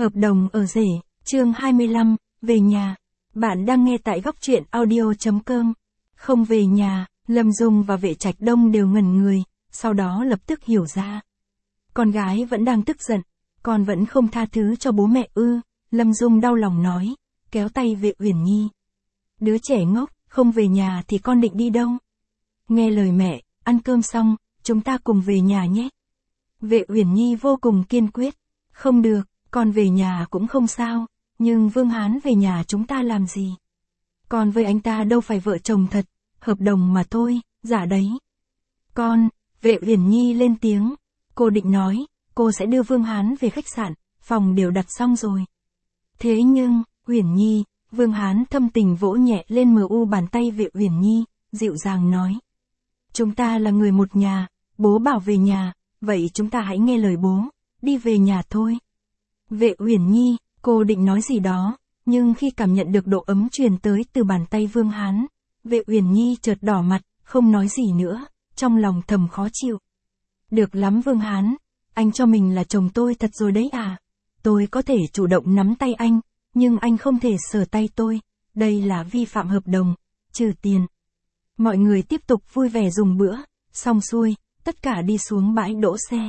Hợp đồng ở rể, chương 25, về nhà. Bạn đang nghe tại góc truyện audio.com. Không về nhà, Lâm Dung và Vệ Trạch Đông đều ngẩn người, sau đó lập tức hiểu ra. Con gái vẫn đang tức giận, con vẫn không tha thứ cho bố mẹ ư? Lâm Dung đau lòng nói, kéo tay Vệ Uyển Nhi. Đứa trẻ ngốc, không về nhà thì con định đi đâu? Nghe lời mẹ, ăn cơm xong, chúng ta cùng về nhà nhé. Vệ Uyển Nhi vô cùng kiên quyết. Không được, con về nhà cũng không sao, nhưng Vương Hán về nhà chúng ta làm gì? Con với anh ta đâu phải vợ chồng thật, hợp đồng mà thôi, giả đấy. Con, Vệ Uyển Nhi lên tiếng, cô định nói, cô sẽ đưa Vương Hán về khách sạn, phòng đều đặt xong rồi. Thế nhưng, Uyển Nhi, Vương Hán thâm tình vỗ nhẹ lên bàn tay Vệ Uyển Nhi, dịu dàng nói. Chúng ta là người một nhà, bố bảo về nhà, vậy chúng ta hãy nghe lời bố, đi về nhà thôi. Vệ Uyển Nhi, cô định nói gì đó, nhưng khi cảm nhận được độ ấm truyền tới từ bàn tay Vương Hán, Vệ Uyển Nhi chợt đỏ mặt, không nói gì nữa, trong lòng thầm khó chịu. Được lắm Vương Hán, anh cho mình là chồng tôi thật rồi đấy à? Tôi có thể chủ động nắm tay anh, nhưng anh không thể sờ tay tôi, đây là vi phạm hợp đồng, trừ tiền. Mọi người tiếp tục vui vẻ dùng bữa, xong xuôi, tất cả đi xuống bãi đỗ xe.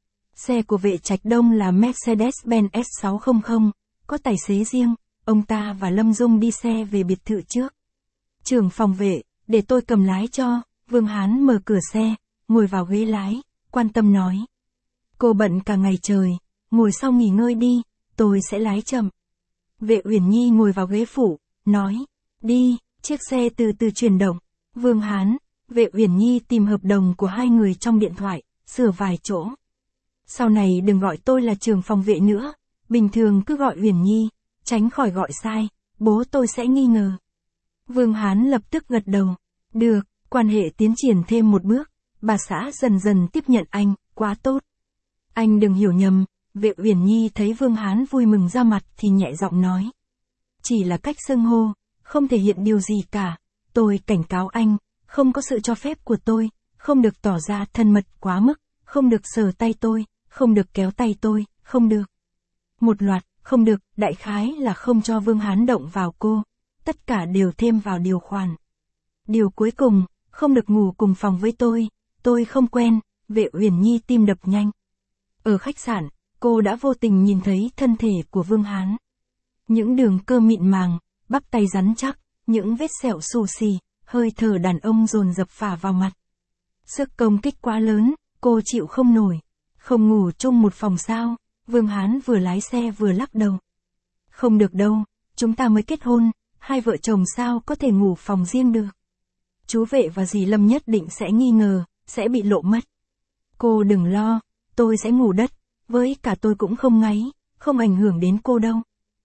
Xe của Vệ Trạch Đông là Mercedes-Benz S600, có tài xế riêng, ông ta và Lâm Dung đi xe về biệt thự trước. Trưởng phòng vệ, để tôi cầm lái cho, Vương Hán mở cửa xe, ngồi vào ghế lái, quan tâm nói. Cô bận cả ngày trời, ngồi sau nghỉ ngơi đi, tôi sẽ lái chậm. Vệ Uyển Nhi ngồi vào ghế phụ, nói, đi, chiếc xe từ từ chuyển động. Vương Hán, Vệ Uyển Nhi tìm hợp đồng của hai người trong điện thoại, sửa vài chỗ. Sau này đừng gọi tôi là trưởng phòng vệ nữa, bình thường cứ gọi Uyển Nhi, tránh khỏi gọi sai, bố tôi sẽ nghi ngờ. Vương Hán lập tức gật đầu. Được, quan hệ tiến triển thêm một bước, bà xã dần dần tiếp nhận anh, quá tốt. Anh đừng hiểu nhầm, Vệ Uyển Nhi thấy Vương Hán vui mừng ra mặt thì nhẹ giọng nói. Chỉ là cách xưng hô, không thể hiện điều gì cả, tôi cảnh cáo anh, không có sự cho phép của tôi, không được tỏ ra thân mật quá mức, không được sờ tay tôi, không được kéo tay tôi, không được. Một loạt, không được, đại khái là không cho Vương Hán động vào cô, tất cả đều thêm vào điều khoản. Điều cuối cùng, không được ngủ cùng phòng với tôi không quen, Vệ Uyển Nhi tim đập nhanh. Ở khách sạn, cô đã vô tình nhìn thấy thân thể của Vương Hán. Những đường cơ mịn màng, bắp tay rắn chắc, những vết sẹo xù xì, hơi thở đàn ông dồn dập phả vào mặt. Sức công kích quá lớn, cô chịu không nổi. Không ngủ chung một phòng sao? Vương Hán vừa lái xe vừa lắc đầu. Không được đâu, chúng ta mới kết hôn, hai vợ chồng sao có thể ngủ phòng riêng được. Chú Vệ và dì Lâm nhất định sẽ nghi ngờ, sẽ bị lộ mất. Cô đừng lo, tôi sẽ ngủ đất, với cả tôi cũng không ngáy, không ảnh hưởng đến cô đâu.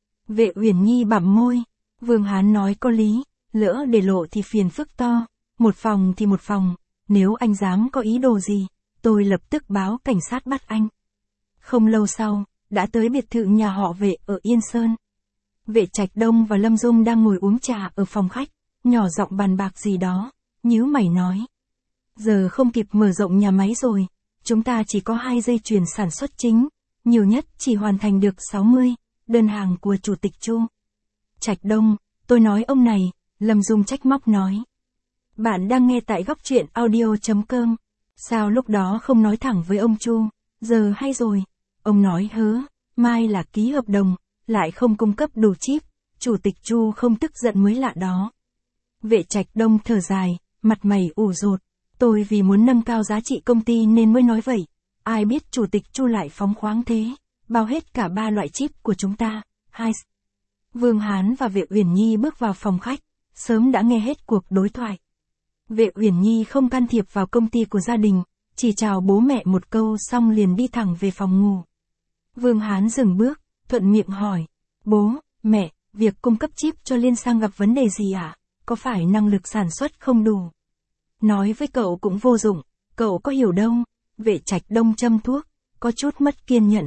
Vệ Uyển Nhi bặm môi, Vương Hán nói có lý, lỡ để lộ thì phiền phức to, một phòng thì một phòng, nếu anh dám có ý đồ gì, tôi lập tức báo cảnh sát bắt anh. Không lâu sau, đã tới biệt thự nhà họ Vệ ở Yên Sơn. Vệ Trạch Đông và Lâm Dung đang ngồi uống trà ở phòng khách, nhỏ giọng bàn bạc gì đó, nhíu mày nói. Giờ không kịp mở rộng nhà máy rồi, chúng ta chỉ có 2 dây chuyền sản xuất chính, nhiều nhất chỉ hoàn thành được 60 đơn hàng của Chủ tịch Chu. Trạch Đông, tôi nói ông này, Lâm Dung trách móc nói. Bạn đang nghe tại góc truyện audio.com. Sao lúc đó không nói thẳng với ông Chu, giờ hay rồi. Ông nói hớ, mai là ký hợp đồng, lại không cung cấp đủ chip, Chủ tịch Chu không tức giận mới lạ đó. Vệ Trạch Đông thở dài, mặt mày ủ rột. Tôi vì muốn nâng cao giá trị công ty nên mới nói vậy. Ai biết Chủ tịch Chu lại phóng khoáng thế, bao hết cả 3 loại chip của chúng ta. Hai. Vương Hán và Vệ Uyển Nhi bước vào phòng khách, sớm đã nghe hết cuộc đối thoại. Vệ Uyển Nhi không can thiệp vào công ty của gia đình, chỉ chào bố mẹ một câu xong liền đi thẳng về phòng ngủ. Vương Hán dừng bước, thuận miệng hỏi, bố, mẹ, việc cung cấp chip cho Liên Sang gặp vấn đề gì ạ? Có phải năng lực sản xuất không đủ? Nói với cậu cũng vô dụng, cậu có hiểu đâu. Vệ Trạch Đông châm thuốc, có chút mất kiên nhẫn.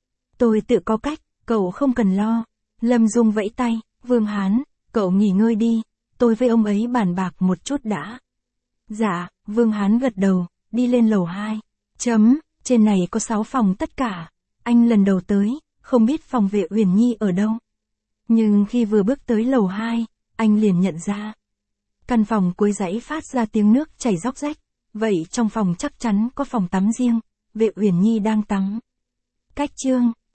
Tôi tự có cách, cậu không cần lo. Lâm Dung vẫy tay, Vương Hán, cậu nghỉ ngơi đi, tôi với ông ấy bàn bạc một chút đã. Dạ, Vương Hán gật đầu, đi lên lầu 2. Trên này có 6 phòng tất cả. Anh lần đầu tới, không biết phòng vệ Uyển Nhi ở đâu. Nhưng khi vừa bước tới lầu 2, anh liền nhận ra. Căn phòng cuối dãy phát ra tiếng nước chảy róc rách, vậy trong phòng chắc chắn có phòng tắm riêng, vệ Uyển Nhi đang tắm. Cách chương